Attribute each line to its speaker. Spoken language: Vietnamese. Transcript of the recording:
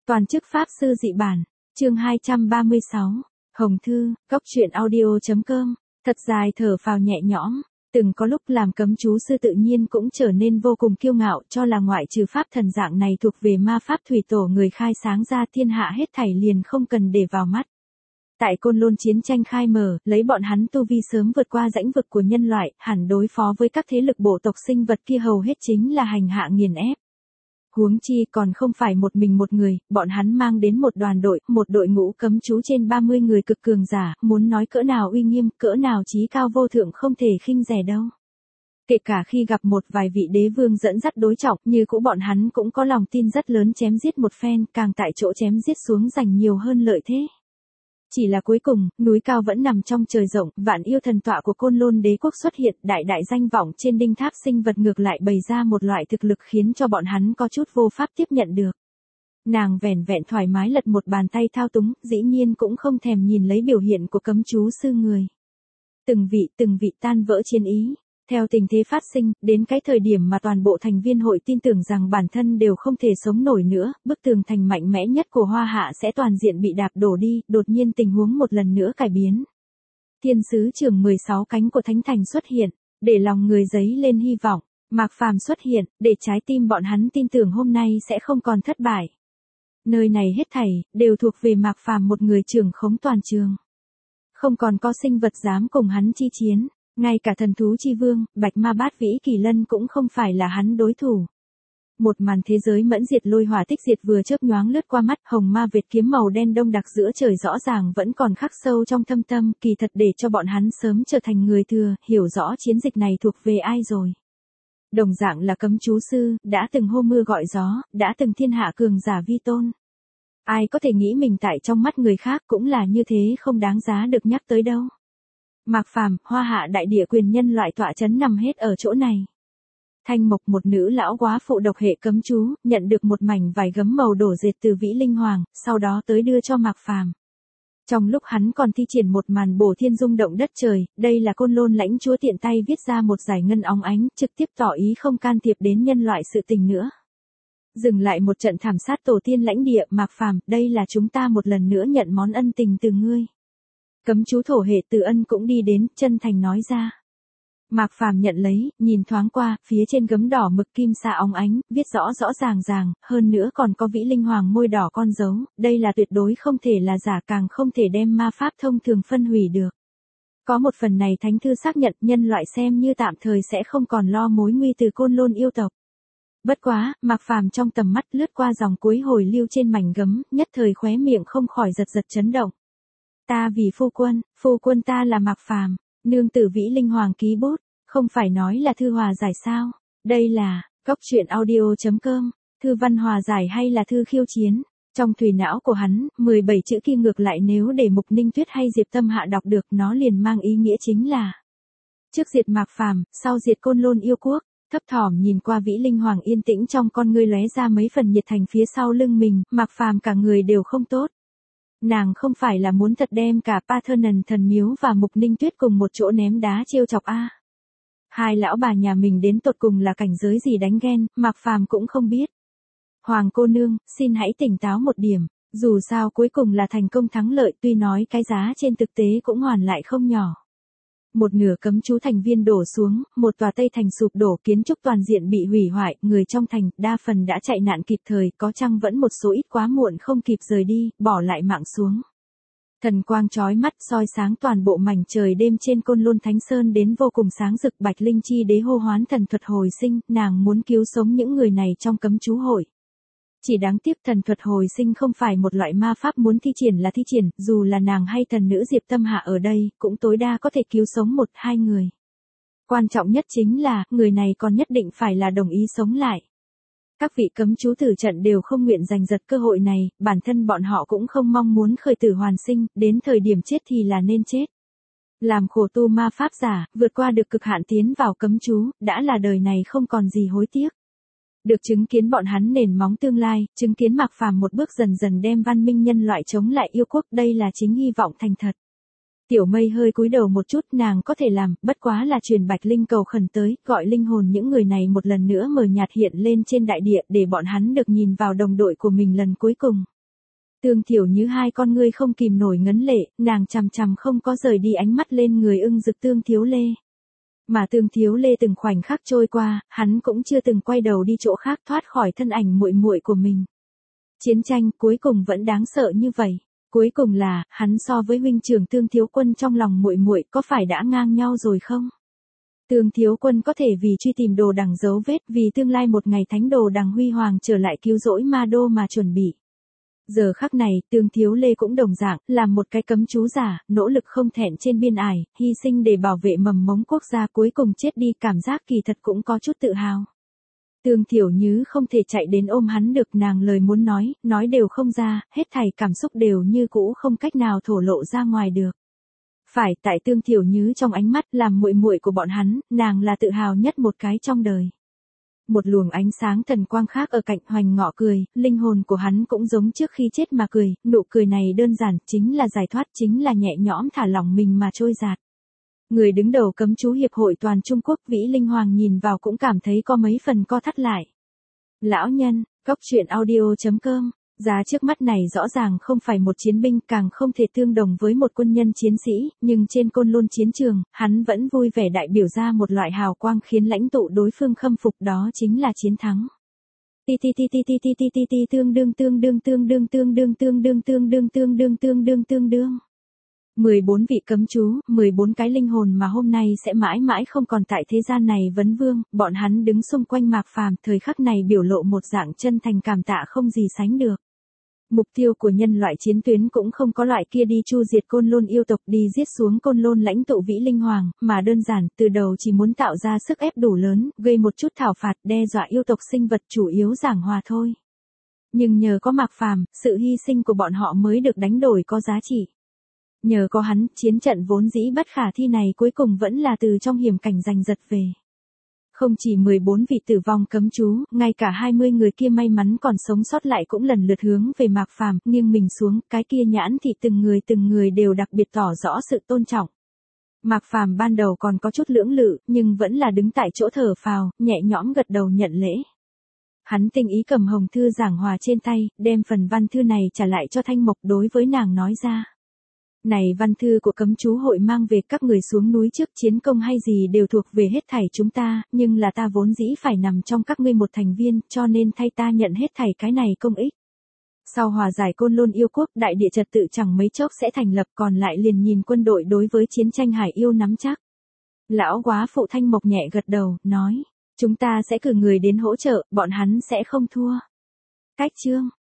Speaker 1: Toàn chức Pháp Sư Dị Bản, chương 236, Hồng Thư, Cốc truyện audio.com, thật dài thở phào nhẹ nhõm, từng có lúc làm cấm chú sư tự nhiên cũng trở nên vô cùng kiêu ngạo cho là ngoại trừ Pháp thần dạng này thuộc về ma Pháp thủy tổ người khai sáng ra thiên hạ hết thảy liền không cần để vào mắt. Tại Côn Lôn chiến tranh khai mở, lấy bọn hắn tu vi sớm vượt qua rãnh vực của nhân loại, hẳn đối phó với các thế lực bộ tộc sinh vật kia hầu hết chính là hành hạ nghiền ép. Huống chi còn không phải một mình một người, bọn hắn mang đến một đoàn đội, một đội ngũ cấm chú trên 30 người cực cường giả, muốn nói cỡ nào uy nghiêm, cỡ nào chí cao vô thượng không thể khinh rẻ đâu. Kể cả khi gặp một vài vị đế vương dẫn dắt đối trọng, như cũ bọn hắn cũng có lòng tin rất lớn chém giết một phen, càng tại chỗ chém giết xuống giành nhiều hơn lợi thế. Chỉ là cuối cùng, núi cao vẫn nằm trong trời rộng, vạn yêu thần tọa của Côn Lôn đế quốc xuất hiện, đại danh vọng trên đinh tháp sinh vật ngược lại bày ra một loại thực lực khiến cho bọn hắn có chút vô pháp tiếp nhận được. Nàng vẻn vẹn thoải mái lật một bàn tay thao túng, dĩ nhiên cũng không thèm nhìn lấy biểu hiện của cấm chú sư người. Từng vị tan vỡ chiến ý. Theo tình thế phát sinh, đến cái thời điểm mà toàn bộ thành viên hội tin tưởng rằng bản thân đều không thể sống nổi nữa, bức tường thành mạnh mẽ nhất của Hoa Hạ sẽ toàn diện bị đạp đổ đi, đột nhiên tình huống một lần nữa cải biến. Thiên sứ trưởng 16 cánh của Thánh Thành xuất hiện, để lòng người dấy lên hy vọng, Mạc Phàm xuất hiện, để trái tim bọn hắn tin tưởng hôm nay sẽ không còn thất bại. Nơi này hết thảy, đều thuộc về Mạc Phàm một người trưởng khống toàn trường. Không còn có sinh vật dám cùng hắn chi chiến. Ngay cả thần thú chi vương, Bạch Ma Bát Vĩ Kỳ Lân cũng không phải là hắn đối thủ. Một màn thế giới mẫn diệt lôi hỏa tích diệt vừa chớp nhoáng lướt qua mắt, hồng ma Việt kiếm màu đen đông đặc giữa trời rõ ràng vẫn còn khắc sâu trong thâm tâm, kỳ thật để cho bọn hắn sớm trở thành người thừa, hiểu rõ chiến dịch này thuộc về ai rồi. Đồng dạng là cấm chú sư, đã từng hô mưa gọi gió, đã từng thiên hạ cường giả vi tôn. Ai có thể nghĩ mình tại trong mắt người khác cũng là như thế không đáng giá được nhắc tới đâu. Mạc Phàm, Hoa Hạ đại địa quyền nhân loại tọa chấn nằm hết ở chỗ này. Thanh Mộc, một nữ lão quá phụ độc hệ cấm chú, nhận được một mảnh vải gấm màu đổ dệt từ Vĩ Linh Hoàng, sau đó tới đưa cho Mạc Phàm. Trong lúc hắn còn thi triển một màn bổ thiên rung động đất trời, đây là Côn Lôn lãnh chúa tiện tay viết ra một giải ngân óng ánh, trực tiếp tỏ ý không can thiệp đến nhân loại sự tình nữa. Dừng lại một trận thảm sát tổ tiên lãnh địa, Mạc Phàm, đây là chúng ta một lần nữa nhận món ân tình từ ngươi. Cấm chú thổ hệ Từ Ân cũng đi đến, chân thành nói ra. Mạc Phàm nhận lấy, nhìn thoáng qua, phía trên gấm đỏ mực kim sa óng ánh, viết rõ ràng, hơn nữa còn có Vĩ Linh Hoàng môi đỏ con dấu, đây là tuyệt đối không thể là giả, càng không thể đem ma pháp thông thường phân hủy được. Có một phần này thánh thư xác nhận nhân loại xem như tạm thời sẽ không còn lo mối nguy từ Côn Lôn yêu tộc. Bất quá, Mạc Phàm trong tầm mắt lướt qua dòng cuối hồi lưu trên mảnh gấm, nhất thời khóe miệng không khỏi giật chấn động. Ta vì phu quân ta là Mạc Phàm, nương tử Vĩ Linh Hoàng ký bút, không phải nói là thư hòa giải sao? Đây là, Cốc truyện audio.com, thư văn hòa giải hay là thư khiêu chiến? Trong thùy não của hắn, 17 chữ kia ngược lại nếu để Mục Ninh Tuyết hay Diệp Tâm Hạ đọc được nó liền mang ý nghĩa chính là trước diệt Mạc Phàm, sau diệt Côn Lôn yêu quốc. Thấp thỏm nhìn qua Vĩ Linh Hoàng yên tĩnh trong con ngươi lóe ra mấy phần nhiệt thành phía sau lưng mình, Mạc Phàm cả người đều không tốt. Nàng không phải là muốn thật đem cả Parthenon thần miếu và Mục Ninh Tuyết cùng một chỗ ném đá trêu chọc a. Hai lão bà nhà mình đến tột cùng là cảnh giới gì đánh ghen, Mạc Phàm cũng không biết. Hoàng cô nương, xin hãy tỉnh táo một điểm, dù sao cuối cùng là thành công thắng lợi, tuy nói cái giá trên thực tế cũng hoàn lại không nhỏ. Một nửa cấm chú thành viên đổ xuống, một tòa Tây Thành sụp đổ, kiến trúc toàn diện bị hủy hoại, người trong thành đa phần đã chạy nạn kịp thời, có chăng vẫn một số ít quá muộn không kịp rời đi, bỏ lại mạng xuống. Thần quang chói mắt soi sáng toàn bộ mảnh trời đêm trên Côn Lôn Thánh Sơn đến vô cùng sáng rực. Bạch Linh Chi đế hô hoán thần thuật hồi sinh, nàng muốn cứu sống những người này trong cấm chú hội. Chỉ đáng tiếc thần thuật hồi sinh không phải một loại ma pháp muốn thi triển là thi triển, dù là nàng hay thần nữ Diệp Tâm Hạ ở đây, cũng tối đa có thể cứu sống 1-2 người. Quan trọng nhất chính là, người này còn nhất định phải là đồng ý sống lại. Các vị cấm chú tử trận đều không nguyện giành giật cơ hội này, bản thân bọn họ cũng không mong muốn khởi tử hoàn sinh, đến thời điểm chết thì là nên chết. Làm khổ tu ma pháp giả, vượt qua được cực hạn tiến vào cấm chú, đã là đời này không còn gì hối tiếc. Được chứng kiến bọn hắn nền móng tương lai, chứng kiến Mạc Phàm một bước dần dần đem văn minh nhân loại chống lại yêu quốc, đây là chính hy vọng thành thật. Tiểu Mây hơi cúi đầu một chút, nàng có thể làm, bất quá là truyền Bạch Linh cầu khẩn tới, gọi linh hồn những người này một lần nữa mờ nhạt hiện lên trên đại địa để bọn hắn được nhìn vào đồng đội của mình lần cuối cùng. Tương Thiểu Như hai con ngươi không kìm nổi ngấn lệ, nàng chằm chằm không có rời đi ánh mắt lên người Ưng Dực Tương Thiếu Lê. Mà Tương Thiếu Lê từng khoảnh khắc trôi qua, hắn cũng chưa từng quay đầu đi chỗ khác thoát khỏi thân ảnh muội muội của mình. Chiến tranh cuối cùng vẫn đáng sợ như vậy. Cuối cùng là, hắn so với huynh trưởng Tương Thiếu Quân trong lòng muội muội có phải đã ngang nhau rồi không? Tương Thiếu Quân có thể vì truy tìm đồ đằng dấu vết, vì tương lai một ngày thánh đồ đằng huy hoàng trở lại cứu rỗi ma đô mà chuẩn bị. Giờ khắc này, Tương Thiếu Lê cũng đồng dạng, làm một cái cấm chú giả, nỗ lực không thẹn trên biên ải, hy sinh để bảo vệ mầm mống quốc gia, cuối cùng chết đi, cảm giác kỳ thật cũng có chút tự hào. Tương Thiểu Như không thể chạy đến ôm hắn được, nàng lời muốn nói đều không ra, hết thảy cảm xúc đều như cũ không cách nào thổ lộ ra ngoài được. Phải, tại Tương Thiểu Như trong ánh mắt, làm muội muội của bọn hắn, nàng là tự hào nhất một cái trong đời. Một luồng ánh sáng thần quang khác ở cạnh Hoành Ngọ cười, linh hồn của hắn cũng giống trước khi chết mà cười, nụ cười này đơn giản, chính là giải thoát, chính là nhẹ nhõm thả lỏng mình mà trôi dạt. Người đứng đầu cấm chú hiệp hội toàn Trung Quốc Vĩ Linh Hoàng nhìn vào cũng cảm thấy có mấy phần co thắt lại. Lão nhân, Cốc Truyện Audio.com, giá trước mắt này rõ ràng không phải một chiến binh, càng không thể tương đồng với một quân nhân chiến sĩ, nhưng trên Côn Lôn chiến trường, hắn vẫn vui vẻ đại biểu ra một loại hào quang khiến lãnh tụ đối phương khâm phục, đó chính là chiến thắng. Tương đương. 14 vị cấm chú, 14 cái linh hồn mà hôm nay sẽ mãi mãi không còn tại thế gian này vấn vương, bọn hắn đứng xung quanh Mạc Phàm, thời khắc này biểu lộ một dạng chân thành cảm tạ không gì sánh được. Mục tiêu của nhân loại chiến tuyến cũng không có loại kia đi chu diệt Côn Lôn yêu tộc, đi giết xuống Côn Lôn lãnh tụ Vĩ Linh Hoàng, mà đơn giản, từ đầu chỉ muốn tạo ra sức ép đủ lớn, gây một chút thảo phạt, đe dọa yêu tộc sinh vật, chủ yếu giảng hòa thôi. Nhưng nhờ có Mạc Phàm, sự hy sinh của bọn họ mới được đánh đổi có giá trị. Nhờ có hắn, chiến trận vốn dĩ bất khả thi này cuối cùng vẫn là từ trong hiểm cảnh giành giật về. Không chỉ 14 vị tử vong cấm chú, ngay cả 20 người kia may mắn còn sống sót lại cũng lần lượt hướng về Mạc Phàm, nghiêng mình xuống, cái kia nhãn thị từng người đều đặc biệt tỏ rõ sự tôn trọng. Mạc Phàm ban đầu còn có chút lưỡng lự, nhưng vẫn là đứng tại chỗ thở phào, nhẹ nhõm gật đầu nhận lễ. Hắn tinh ý cầm hồng thư giảng hòa trên tay, đem phần văn thư này trả lại cho Thanh Mộc, đối với nàng nói ra. Này văn thư của cấm chú hội mang về, các người xuống núi trước chiến công hay gì đều thuộc về hết thảy chúng ta, nhưng là ta vốn dĩ phải nằm trong các ngươi một thành viên, cho nên thay ta nhận hết thảy cái này công ích. Sau hòa giải Côn Lôn yêu quốc, đại địa trật tự chẳng mấy chốc sẽ thành lập, còn lại liền nhìn quân đội đối với chiến tranh hải yêu nắm chắc. Lão quá phụ Thanh Mộc nhẹ gật đầu, nói, chúng ta sẽ cử người đến hỗ trợ, bọn hắn sẽ không thua. Cách chương